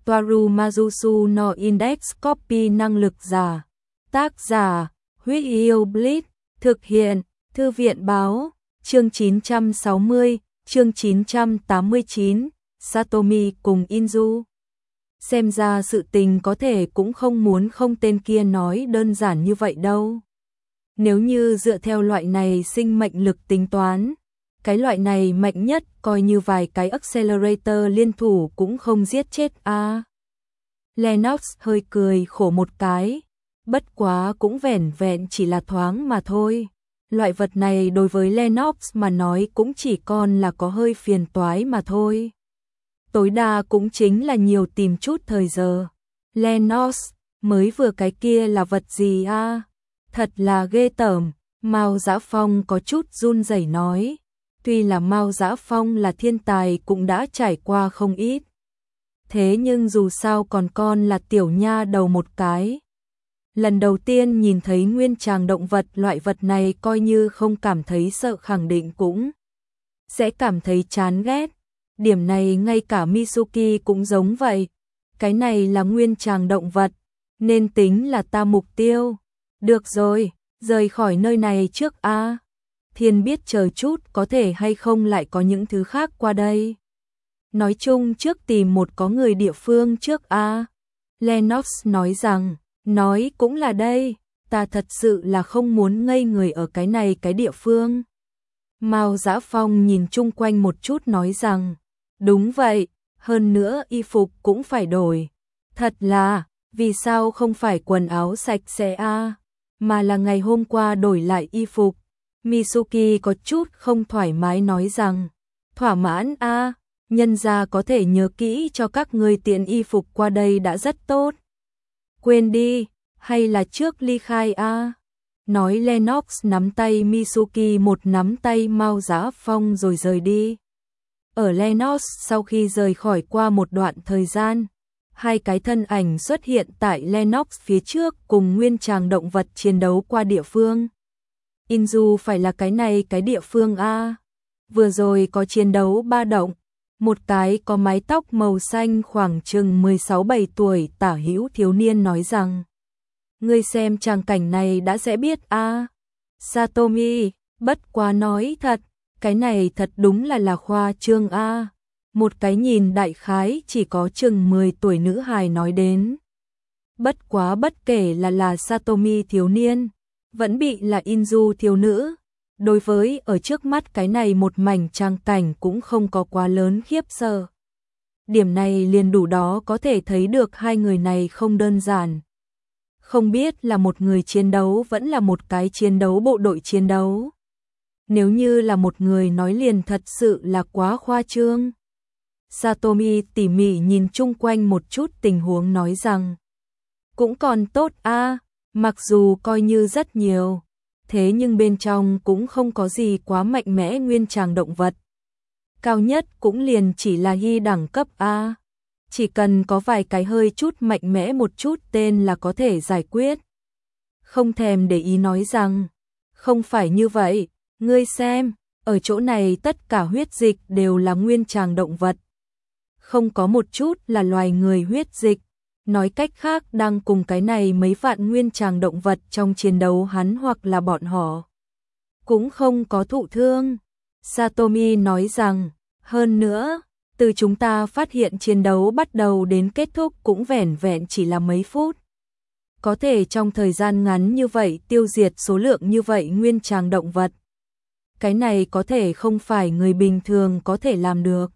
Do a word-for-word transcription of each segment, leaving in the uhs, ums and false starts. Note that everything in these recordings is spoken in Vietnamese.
Toaru Majusu no Index Copy năng lực giả. Tác giả, Huyết Yêu Blitz, thực hiện, Thư viện báo, chương chín trăm sáu mươi, chương chín trăm tám mươi chín, Satomi cùng Inzu. Xem ra sự tình có thể cũng không muốn không tên kia nói đơn giản như vậy đâu. Nếu như dựa theo loại này sinh mệnh lực tính toán, cái loại này mạnh nhất coi như vài cái accelerator liên thủ cũng không giết chết a. À. Lennox hơi cười khổ một cái, bất quá cũng vẻn vẹn chỉ là thoáng mà thôi. Loại vật này đối với Lennox mà nói cũng chỉ còn là có hơi phiền toái mà thôi. Tối đa cũng chính là nhiều tìm chút thời giờ. Lennox, mới vừa cái kia là vật gì a? À? Thật là ghê tởm, Mao Dã Phong có chút run rẩy nói. Tuy là Mao Dã Phong là thiên tài cũng đã trải qua không ít. Thế nhưng dù sao còn con là tiểu nha đầu một cái. Lần đầu tiên nhìn thấy nguyên tràng động vật loại vật này coi như không cảm thấy sợ khẳng định cũng sẽ cảm thấy chán ghét. Điểm này ngay cả Mitsuki cũng giống vậy. Cái này là nguyên tràng động vật, nên tính là ta mục tiêu. Được rồi, rời khỏi nơi này trước a. À. Thiên biết chờ chút có thể hay không lại có những thứ khác qua đây. Nói chung trước tìm một có người địa phương trước a. À. Lennox nói rằng, nói cũng là đây, ta thật sự là không muốn ngây người ở cái này cái địa phương. Mao Dã Phong nhìn chung quanh một chút nói rằng, đúng vậy, hơn nữa y phục cũng phải đổi. Thật là, vì sao không phải quần áo sạch sẽ a, à, mà là ngày hôm qua đổi lại y phục. Mitsuki có chút không thoải mái nói rằng, thỏa mãn a, à, nhân gia có thể nhớ kỹ cho các ngươi tiện y phục qua đây đã rất tốt. Quên đi, hay là trước ly khai a. À. Nói Lennox nắm tay Mitsuki một nắm tay Mao Dã Phong rồi rời đi. Ở Lennox sau khi rời khỏi qua một đoạn thời gian, hai cái thân ảnh xuất hiện tại Lennox phía trước cùng nguyên tràng động vật chiến đấu qua địa phương. Inzu phải là cái này cái địa phương a. À. Vừa rồi có chiến đấu ba động, một cái có mái tóc màu xanh khoảng chừng mười sáu bảy tuổi tả hữu thiếu niên nói rằng, ngươi xem tràng cảnh này đã sẽ biết a. À. Satomi, bất quá nói thật, cái này thật đúng là là khoa trương a. À. Một cái nhìn đại khái chỉ có chừng mười tuổi nữ hài nói đến. Bất quá bất kể là là Satomi thiếu niên, vẫn bị là Inzu thiếu nữ. Đối với ở trước mắt cái này một mảnh trang cảnh cũng không có quá lớn khiếp sợ. Điểm này liền đủ đó có thể thấy được hai người này không đơn giản. Không biết là một người chiến đấu vẫn là một cái chiến đấu bộ đội chiến đấu. Nếu như là một người nói liền thật sự là quá khoa trương. Satomi tỉ mỉ nhìn chung quanh một chút tình huống nói rằng, cũng còn tốt a, à, mặc dù coi như rất nhiều, thế nhưng bên trong cũng không có gì quá mạnh mẽ nguyên tràng động vật. Cao nhất cũng liền chỉ là hy đẳng cấp A. Chỉ cần có vài cái hơi chút mạnh mẽ một chút tên là có thể giải quyết. Không thèm để ý nói rằng, không phải như vậy, ngươi xem, ở chỗ này tất cả huyết dịch đều là nguyên tràng động vật. Không có một chút là loài người huyết dịch. Nói cách khác đang cùng cái này mấy vạn nguyên tràng động vật trong chiến đấu hắn hoặc là bọn họ cũng không có thụ thương. Satomi nói rằng, hơn nữa, từ chúng ta phát hiện chiến đấu bắt đầu đến kết thúc cũng vẻn vẹn chỉ là mấy phút. Có thể trong thời gian ngắn như vậy tiêu diệt số lượng như vậy nguyên tràng động vật. Cái này có thể không phải người bình thường có thể làm được.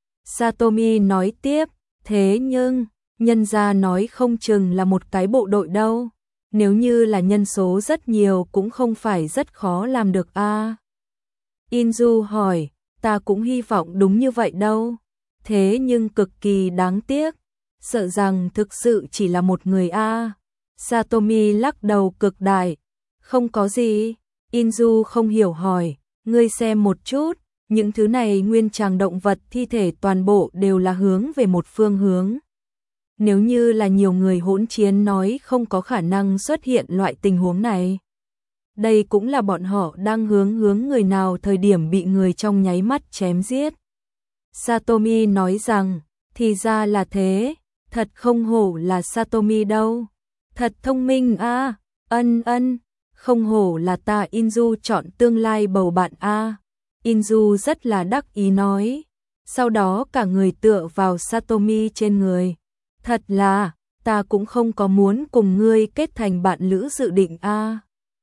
Satomi nói tiếp, thế nhưng nhân gia nói không chừng là một cái bộ đội đâu. Nếu như là nhân số rất nhiều cũng không phải rất khó làm được a. À. Inzu hỏi, ta cũng hy vọng đúng như vậy đâu. Thế nhưng cực kỳ đáng tiếc. Sợ rằng thực sự chỉ là một người a. À. Satomi lắc đầu cực đại. Không có gì. Inzu không hiểu hỏi, ngươi xem một chút. Những thứ này nguyên tràng động vật thi thể toàn bộ đều là hướng về một phương hướng. Nếu như là nhiều người hỗn chiến nói không có khả năng xuất hiện loại tình huống này. Đây cũng là bọn họ đang hướng hướng người nào thời điểm bị người trong nháy mắt chém giết. Satomi nói rằng, thì ra là thế, thật không hổ là Satomi đâu. Thật thông minh a, à. Ân ân, không hổ là ta Inju chọn tương lai bầu bạn a. À. Inju rất là đắc ý nói. Sau đó cả người tựa vào Satomi trên người. Thật là, ta cũng không có muốn cùng ngươi kết thành bạn lữ dự định a. À.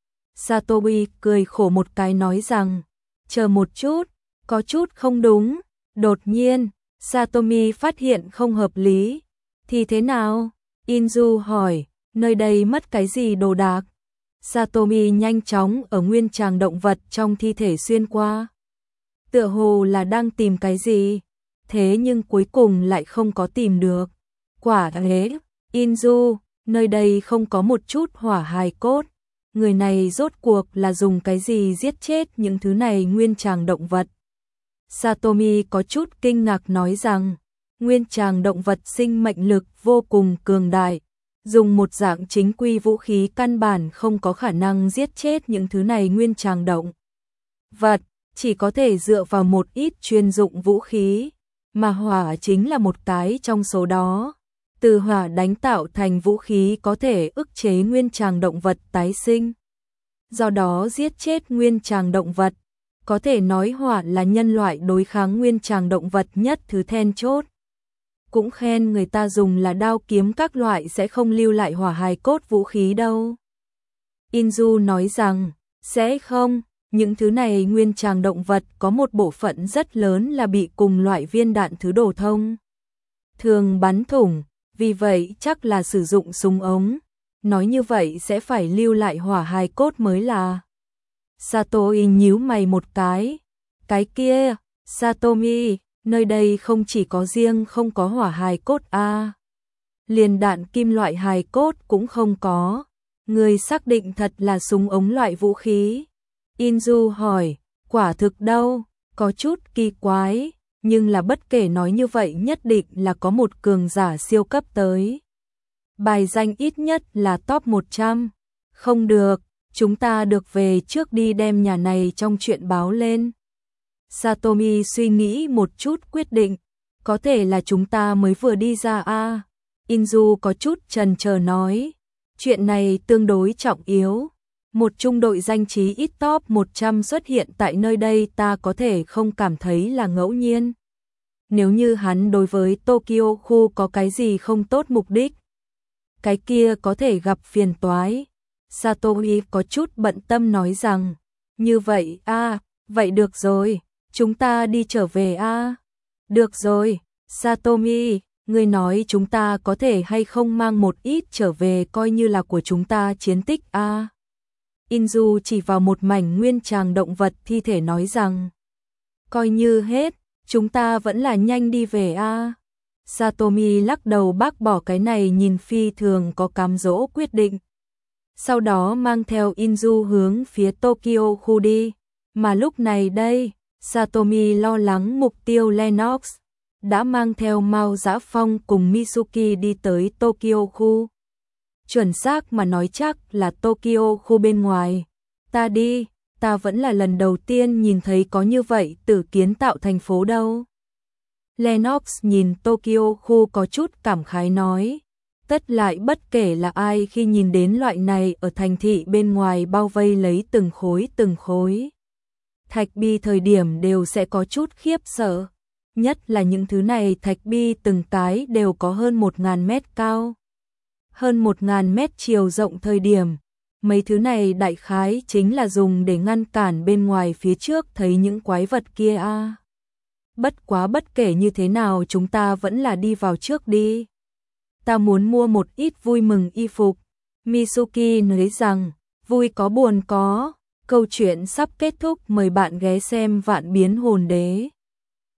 Satomi cười khổ một cái nói rằng, chờ một chút, có chút không đúng. Đột nhiên, Satomi phát hiện không hợp lý. Thì thế nào? Inju hỏi, nơi đây mất cái gì đồ đạc? Satomi nhanh chóng ở nguyên tràng động vật trong thi thể xuyên qua. Tựa hồ là đang tìm cái gì, thế nhưng cuối cùng lại không có tìm được. Quả thế, Inju, nơi đây không có một chút hỏa hài cốt. Người này rốt cuộc là dùng cái gì giết chết những thứ này nguyên tràng động vật? Satomi có chút kinh ngạc nói rằng, nguyên tràng động vật sinh mệnh lực vô cùng cường đại, dùng một dạng chính quy vũ khí căn bản không có khả năng giết chết những thứ này nguyên tràng động vật, chỉ có thể dựa vào một ít chuyên dụng vũ khí, mà hỏa chính là một cái trong số đó. Từ hỏa đánh tạo thành vũ khí có thể ức chế nguyên tràng động vật tái sinh, do đó giết chết nguyên tràng động vật. Có thể nói hỏa là nhân loại đối kháng nguyên tràng động vật nhất thứ then chốt. Cũng khen người ta dùng là đao kiếm các loại sẽ không lưu lại hỏa hài cốt vũ khí đâu. Inju nói rằng, sẽ không, những thứ này nguyên tràng động vật có một bộ phận rất lớn là bị cùng loại viên đạn thứ đổ thông thường bắn thủng, vì vậy chắc là sử dụng súng ống. Nói như vậy sẽ phải lưu lại hỏa hài cốt mới là. Satomi nhíu mày một cái. Cái kia, Satomi, nơi đây không chỉ có riêng không có hỏa hài cốt a, à. Liền đạn kim loại hài cốt cũng không có. Người xác định thật là súng ống loại vũ khí. Inju hỏi, quả thực đâu, có chút kỳ quái, nhưng là bất kể nói như vậy nhất định là có một cường giả siêu cấp tới. Bài danh ít nhất là top một trăm. Không được, chúng ta được về trước đi đem nhà này trong chuyện báo lên. Satomi suy nghĩ một chút quyết định, có thể là chúng ta mới vừa đi ra a. À. Inju có chút chần chờ nói, chuyện này tương đối trọng yếu. Một trung đội danh trí ít top một trăm xuất hiện tại nơi đây ta có thể không cảm thấy là ngẫu nhiên. Nếu như hắn đối với Tokyo khu có cái gì không tốt mục đích, cái kia có thể gặp phiền toái. Satomi có chút bận tâm nói rằng, như vậy a, à, vậy được rồi, chúng ta đi trở về a. À. Được rồi, Satomi, ngươi nói chúng ta có thể hay không mang một ít trở về coi như là của chúng ta chiến tích a. À. Inju chỉ vào một mảnh nguyên tràng động vật thi thể nói rằng, coi như hết, chúng ta vẫn là nhanh đi về a. À. Satomi lắc đầu bác bỏ cái này nhìn phi thường có cám dỗ quyết định. Sau đó mang theo Inju hướng phía Tokyo khu đi. Mà lúc này đây, Satomi lo lắng mục tiêu Lennox đã mang theo Mao Dã Phong cùng Mitsuki đi tới Tokyo khu. Chuẩn xác mà nói chắc là Tokyo khu bên ngoài. Ta đi, ta vẫn là lần đầu tiên nhìn thấy có như vậy tử kiến tạo thành phố đâu. Lennox nhìn Tokyo khu có chút cảm khái nói. Tất lại bất kể là ai khi nhìn đến loại này ở thành thị bên ngoài bao vây lấy từng khối từng khối thạch bi thời điểm đều sẽ có chút khiếp sợ. Nhất là những thứ này thạch bi từng cái đều có hơn một ngàn mét cao. Hơn một ngàn mét chiều rộng thời điểm. Mấy thứ này đại khái chính là dùng để ngăn cản bên ngoài phía trước thấy những quái vật kia a. À. Bất quá bất kể như thế nào chúng ta vẫn là đi vào trước đi. Ta muốn mua một ít vui mừng y phục. Mitsuki nói rằng, vui có buồn có. Câu chuyện sắp kết thúc, mời bạn ghé xem Vạn Biến Hồn Đế.